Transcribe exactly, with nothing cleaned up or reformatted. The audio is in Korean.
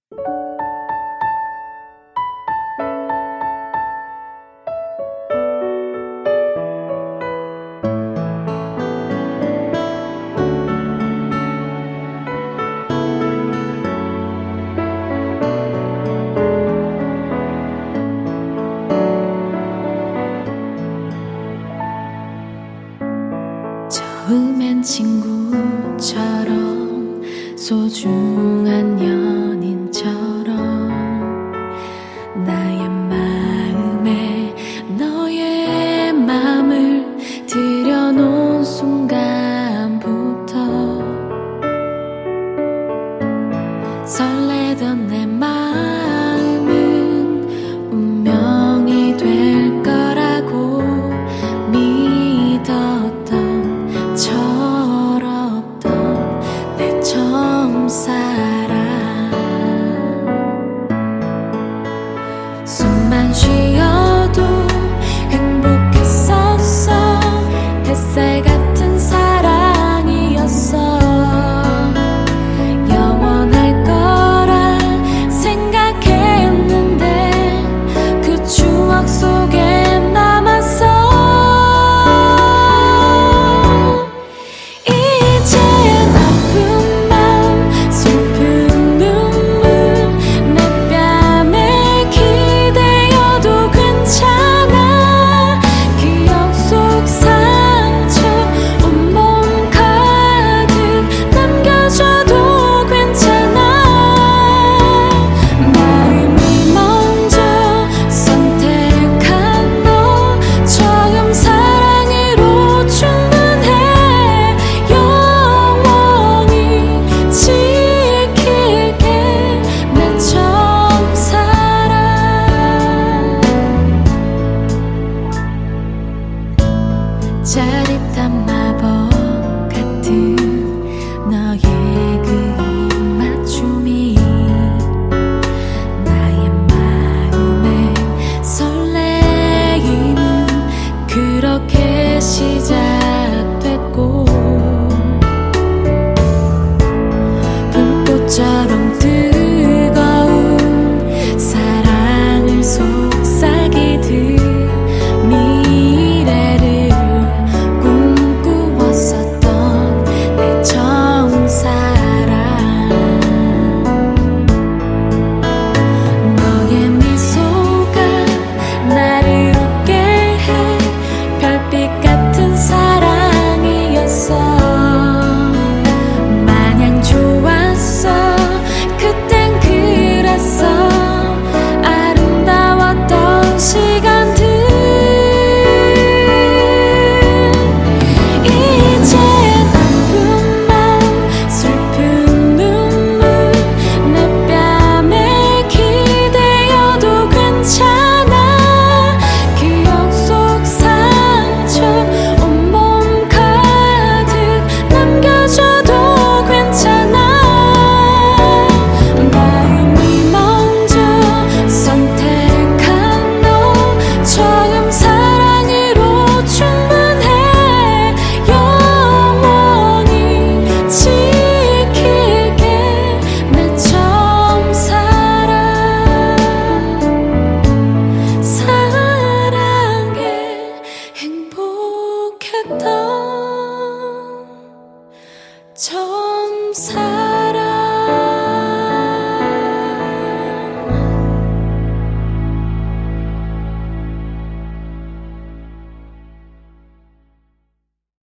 처음엔 친구처럼 소중한 연인처럼 나의 마음에 너의 마음을 들여놓은 순간부터 설레던 내 마음은 운명이 될 거라고 믿었던 철없던 내 처음 사랑 숨만 쉬어도 행복했었어 햇살 같은 사랑이었어 영원할 거라 생각했는데 그 추억 속에 남았어 이제 아픈 맘 슬픈 눈물 내 뺨에 기대어도 괜찮아 기억 속 상처 온몸 가득 남겨줘도 괜찮아 마음이 먼저 선택한 너 처음 사랑으로 충분해 영원히 지킬게 내 처음 사랑 짜릿한 마법 같은 너의 그 입맞춤이 나의 마음의 설레임은 그렇게 시작됐고 불꽃처럼 뜨거운 사랑을 속삭이듯 미래를 꿈꾸었었던 내 처음 사랑 너의 미소가 나를 웃게 해 별빛 같은 사랑이었어 마냥 좋았어 그땐 그랬어 아름다웠던 시간